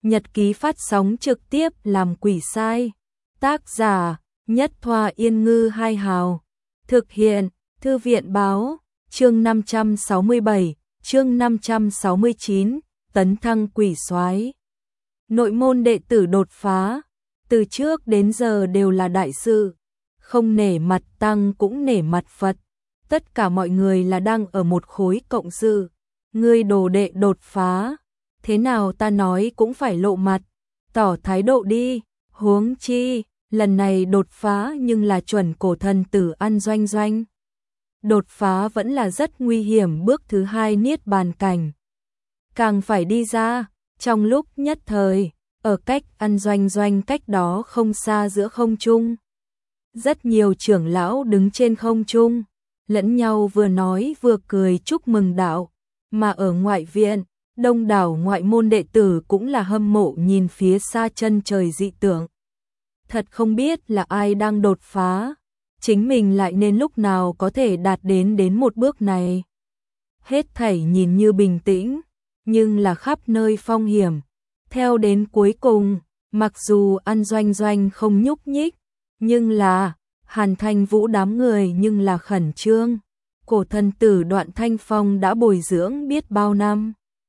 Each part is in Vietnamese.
Nhật ký phát sóng trực tiếp làm quỷ sai. Tác giả: Nhất Thoa Yên Ngư Hai Hào. Thực hiện: Thư viện báo. Chương 567, chương 569, tấn thăng quỷ soái. Nội môn đệ tử đột phá, từ trước đến giờ đều là đại sự, không nể mặt tăng cũng nể mặt Phật. Tất cả mọi người là đang ở một khối cộng sự. Ngươi đồ đệ đột phá, thế nào ta nói cũng phải lộ mặt, tỏ thái độ đi. Huống chi, lần này đột phá nhưng là chuẩn cổ thần tử An Doanh Doanh. Đột phá vẫn là rất nguy hiểm, bước thứ 2 niết bàn cảnh. Càng phải đi ra, trong lúc nhất thời, ở cách An Doanh Doanh cách đó không xa giữa không trung. Rất nhiều trưởng lão đứng trên không trung, lẫn nhau vừa nói vừa cười chúc mừng đạo, mà ở ngoại viện, đông đảo ngoại môn đệ tử cũng là hâm mộ nhìn phía xa chân trời dị tượng. Thật không biết là ai đang đột phá, chính mình lại nên lúc nào có thể đạt đến một bước này. Hết thảy nhìn như bình tĩnh, nhưng là khắp nơi phong hiểm. Theo đến cuối cùng, mặc dù An Doanh Doanh không nhúc nhích, nhưng là Hàn Thanh Vũ đám người nhưng là khẩn trương. Cổ thần tử Đoạn Thanh Phong đã bồi dưỡng biết bao năm,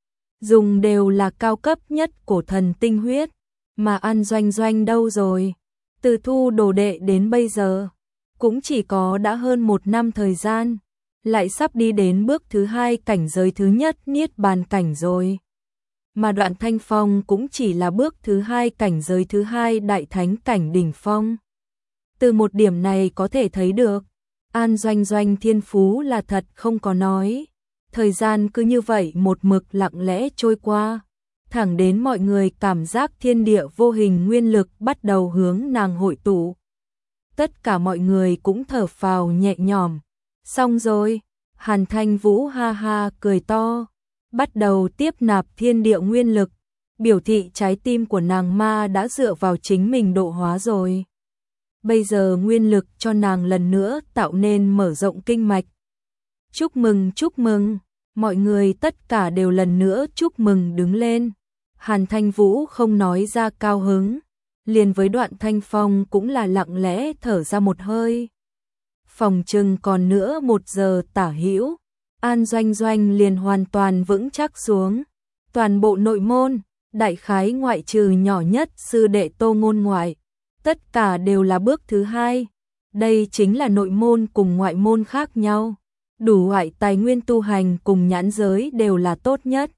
dùng đều là cao cấp nhất cổ thần tinh huyết, mà An Doanh Doanh đâu rồi? Từ thu đồ đệ đến bây giờ, cũng chỉ có đã hơn 1 năm thời gian, lại sắp đi đến bước thứ 2 cảnh giới thứ nhất niết bàn cảnh rồi. Mà Đoạn Thanh Phong cũng chỉ là bước thứ 2 cảnh giới thứ 2 đại thánh cảnh đỉnh phong. Từ một điểm này có thể thấy được, An Doanh Doanh thiên phú là thật không có nói. Thời gian cứ như vậy một mực lặng lẽ trôi qua, thẳng đến mọi người cảm giác thiên địa vô hình nguyên lực bắt đầu hướng nàng hội tụ. Tất cả mọi người cũng thở phào nhẹ nhõm. Xong rồi, Hàn Thanh Vũ ha ha cười to, bắt đầu tiếp nạp thiên địa nguyên lực, biểu thị trái tim của nàng ma đã dựa vào chính mình độ hóa rồi. Bây giờ nguyên lực cho nàng lần nữa tạo nên mở rộng kinh mạch. Chúc mừng, mọi người tất cả đều lần nữa chúc mừng đứng lên. Hàn Thanh Vũ không nói ra cao hứng, liền với Đoạn Thanh Phong cũng là lặng lẽ thở ra một hơi. Phòng chừng còn nữa 1 giờ tả hữu, An Doanh Doanh liền hoàn toàn vững chắc xuống. Toàn bộ nội môn, đại khái ngoại trừ nhỏ nhất sư đệ Tô Ngôn ngoại, tất cả đều là bước thứ 2. Đây chính là nội môn cùng ngoại môn khác nhau. Đủ loại tài nguyên tu hành cùng nhãn giới đều là tốt nhất.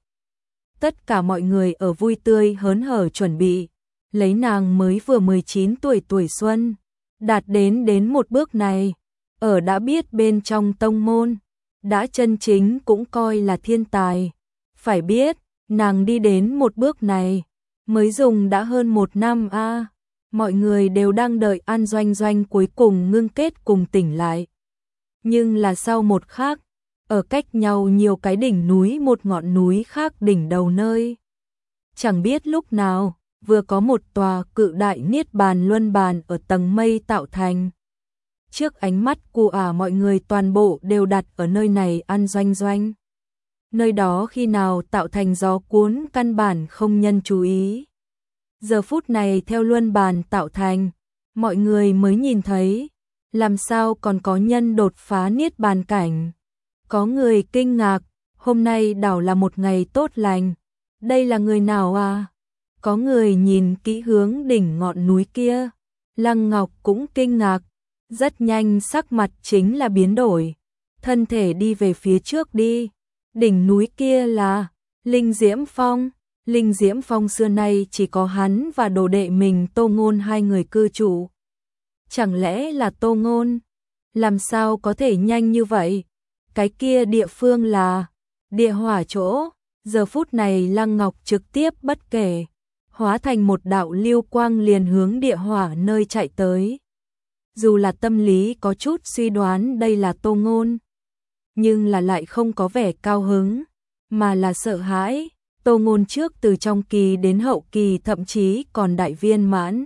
Tất cả mọi người ở vui tươi hớn hở chuẩn bị, lấy nàng mới vừa 19 tuổi xuân, đạt đến một bước này, ở đã biết bên trong tông môn, đã chân chính cũng coi là thiên tài. Phải biết, nàng đi đến một bước này, mới dùng đã hơn 1 năm a. Mọi người đều đang đợi An Doanh Doanh cuối cùng ngưng kết cùng tỉnh lại. Nhưng là sau một khắc, ở cách nhau nhiều cái đỉnh núi một ngọn núi khác đỉnh đầu nơi. Chẳng biết lúc nào, vừa có một tòa cự đại niết bàn luân bàn ở tầng mây tạo thành. Trước ánh mắt của mọi người toàn bộ đều đặt ở nơi này An Doanh Doanh. Nơi đó khi nào tạo thành gió cuốn căn bản không nhân chú ý. Giờ phút này theo luân bàn tạo thành, mọi người mới nhìn thấy, làm sao còn có nhân đột phá niết bàn cảnh. Có người kinh ngạc, hôm nay đảo là một ngày tốt lành, đây là người nào à? Có người nhìn kỹ hướng đỉnh ngọn núi kia, Lăng Ngọc cũng kinh ngạc, rất nhanh sắc mặt chính là biến đổi, thân thể đi về phía trước đi. Đỉnh núi kia là Linh Diễm Phong. Linh Diễm Phong xưa nay chỉ có hắn và đồ đệ mình Tô Ngôn 2 người cư trụ. Chẳng lẽ là Tô Ngôn? Làm sao có thể nhanh như vậy? Cái kia địa phương là địa hỏa chỗ. Giờ phút này Lăng Ngọc trực tiếp bất kể, hóa thành một đạo lưu quang liền hướng địa hỏa nơi chạy tới. Dù là tâm lý có chút suy đoán đây là Tô Ngôn, nhưng là lại không có vẻ cao hứng, mà là sợ hãi. Tô Ngôn trước từ trong kỳ đến hậu kỳ thậm chí còn đại viên mãn.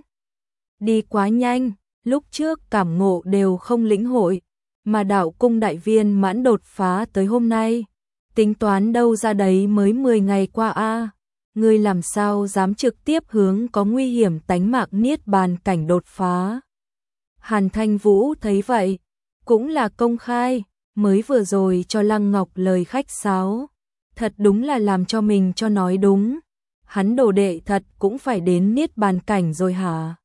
Đi quá nhanh, lúc trước cảm ngộ đều không lĩnh hội, mà đạo cung đại viên mãn đột phá tới hôm nay. Tính toán đâu ra đấy mới 10 ngày qua a. ngươi làm sao dám trực tiếp hướng có nguy hiểm tánh mạng niết bàn cảnh đột phá. Hàn Thanh Vũ thấy vậy, cũng là công khai, mới vừa rồi cho Lăng Ngọc lời khách sáo, thật đúng là làm cho mình cho nói đúng, hắn đồ đệ thật cũng phải đến niết bàn cảnh rồi hả?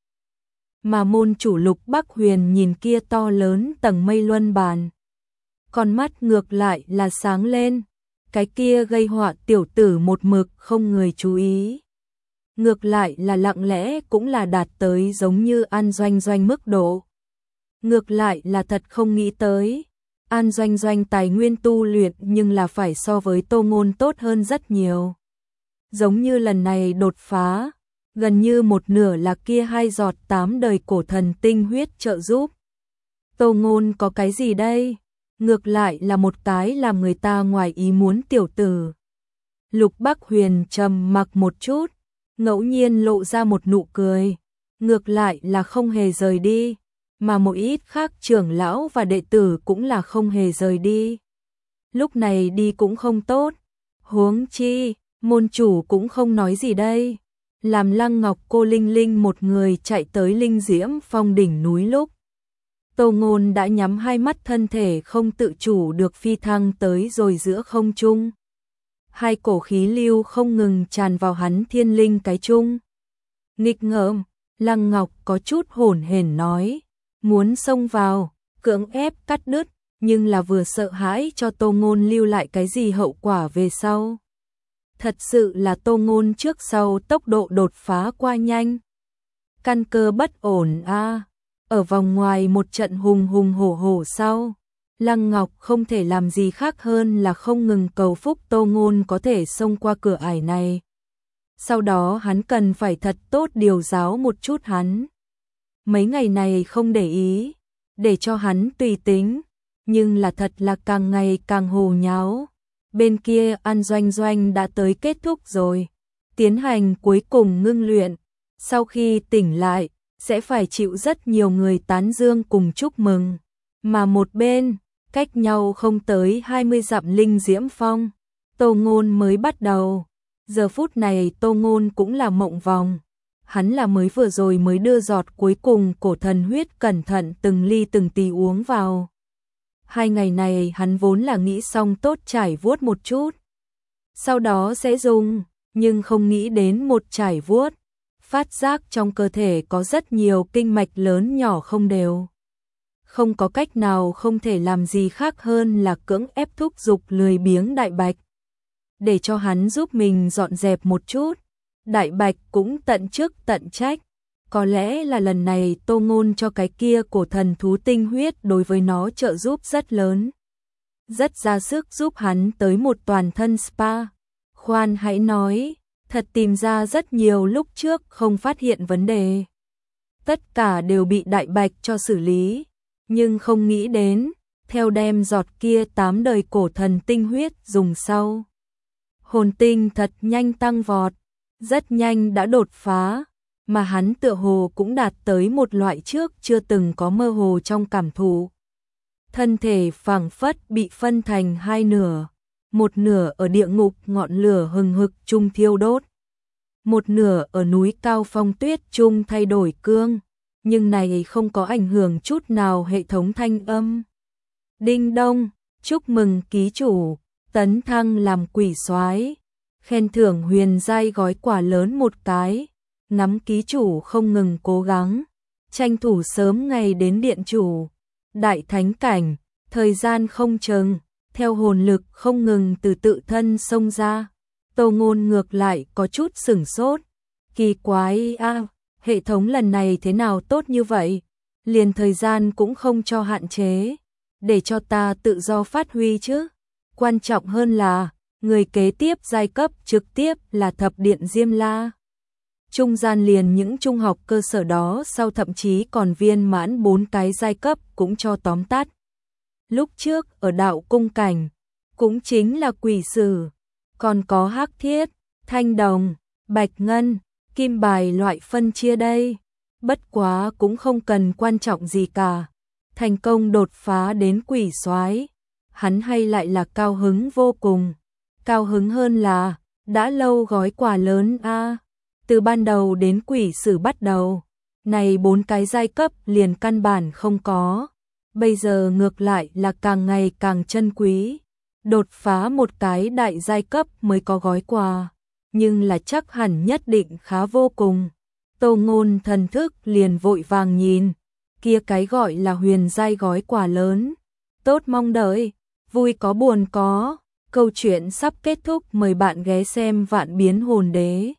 Mà môn chủ Lục Bắc Huyền nhìn kia to lớn tầng mây luân bàn, con mắt ngược lại là sáng lên, cái kia gây họa tiểu tử một mực không người chú ý. Ngược lại là lặng lẽ cũng là đạt tới giống như An Doanh Doanh mức độ. Ngược lại là thật không nghĩ tới, An Doanh Doanh tài nguyên tu luyện nhưng là phải so với Tô Ngôn tốt hơn rất nhiều. Giống như lần này đột phá, gần như một nửa là kia 2 giọt 8 đời cổ thần tinh huyết trợ giúp. Tô Ngôn có cái gì đây? Ngược lại là một cái làm người ta ngoài ý muốn tiểu tử. Lục Bắc Huyền trầm mặc một chút, ngẫu nhiên lộ ra một nụ cười, ngược lại là không hề rời đi, mà một ít khác trưởng lão và đệ tử cũng là không hề rời đi. Lúc này đi cũng không tốt, huống chi, môn chủ cũng không nói gì đây. Làm Lăng Ngọc cô Linh Linh một người chạy tới Linh Diễm Phong đỉnh núi lúc, Tô Ngôn đã nhắm hai mắt, thân thể không tự chủ được phi thăng tới rồi giữa không trung. Hai cổ khí lưu không ngừng tràn vào hắn thiên linh cái trung. Nghịch ngợm, Lăng Ngọc có chút hổn hển nói, muốn xông vào, cưỡng ép cắt đứt, nhưng là vừa sợ hãi cho Tô Ngôn lưu lại cái gì hậu quả về sau. Thật sự là Tô Ngôn trước sau tốc độ đột phá qua nhanh. Căn cơ bất ổn a. Ở vòng ngoài một trận hùng hùng hổ hổ sau, Lăng Ngọc không thể làm gì khác hơn là không ngừng cầu phúc Tô Ngôn có thể xông qua cửa ải này. Sau đó hắn cần phải thật tốt điều giáo một chút hắn. Mấy ngày này không để ý, để cho hắn tùy tính, nhưng là thật là càng ngày càng hồ nháo. Bên kia An Doanh Doanh đã tới kết thúc rồi, tiến hành cuối cùng ngưng luyện, sau khi tỉnh lại, sẽ phải chịu rất nhiều người tán dương cùng chúc mừng. Mà một bên, cách nhau không tới 20 dặm Linh Diễm Phong, Tô Ngôn mới bắt đầu. Giờ phút này Tô Ngôn cũng là mộng vòng. Hắn là mới vừa rồi mới đưa giọt cuối cùng cổ thần huyết cẩn thận từng ly từng tí uống vào. 2 ngày này hắn vốn là nghĩ xong tốt trải vuốt một chút, sau đó sẽ dùng, nhưng không nghĩ đến một trải vuốt, phát giác trong cơ thể có rất nhiều kinh mạch lớn nhỏ không đều. Không có cách nào, không thể làm gì khác hơn là cưỡng ép thúc giục lười biếng Đại Bạch, để cho hắn giúp mình dọn dẹp một chút. Đại Bạch cũng tận chức tận trách. Có lẽ là lần này Tô Ngôn cho cái kia cổ thần thú tinh huyết đối với nó trợ giúp rất lớn, rất ra sức giúp hắn tới một toàn thân spa. Khoan hãy nói, thật tìm ra rất nhiều lúc trước không phát hiện vấn đề. Tất cả đều bị Đại Bạch cho xử lý, nhưng không nghĩ đến, theo đem giọt kia 8 đời cổ thần tinh huyết dùng sau, hồn tinh thật nhanh tăng vọt, rất nhanh đã đột phá, mà hắn tựa hồ cũng đạt tới một loại trước chưa từng có mơ hồ trong cảm thụ. Thân thể phảng phất bị phân thành hai nửa, một nửa ở địa ngục ngọn lửa hừng hực chung thiêu đốt, một nửa ở núi cao phong tuyết chung thay đổi cương, nhưng này không có ảnh hưởng chút nào hệ thống thanh âm. Đinh đông, chúc mừng ký chủ, tấn thăng làm quỷ soái, khen thưởng huyền giai gói quà lớn một cái. Nắm ký chủ không ngừng cố gắng, tranh thủ sớm ngày đến điện chủ. Đại thánh cảnh, thời gian không chừng, theo hồn lực không ngừng từ tự thân xông ra. Tô Ngôn ngược lại có chút sửng sốt. Kỳ quái a, hệ thống lần này thế nào tốt như vậy? Liền thời gian cũng không cho hạn chế, để cho ta tự do phát huy chứ. Quan trọng hơn là, người kế tiếp giai cấp trực tiếp là thập điện Diêm La. Trung gian liền những trung học cơ sở đó sau thậm chí còn viên mãn 4 cái giai cấp cũng cho tóm tắt. Lúc trước ở đạo cung cảnh, cũng chính là quỷ sử, còn có hắc thiết, thanh đồng, bạch ngân, kim bài loại phân chia đây. Bất quá cũng không cần quan trọng gì cả. Thành công đột phá đến quỷ soái, hắn hay lại là cao hứng vô cùng. Cao hứng hơn là, đã lâu gói quà lớn a. Từ ban đầu đến quỷ sử bắt đầu, này 4 cái giai cấp liền căn bản không có. Bây giờ ngược lại là càng ngày càng chân quý. Đột phá một cái đại giai cấp mới có gói quà, nhưng là chắc hẳn nhất định khá vô cùng. Tô Ngôn thần thức liền vội vàng nhìn, kia cái gọi là huyền giai gói quà lớn. Tốt mong đợi, vui có buồn có. Câu chuyện sắp kết thúc, mời bạn ghé xem Vạn Biến Hồn Đế.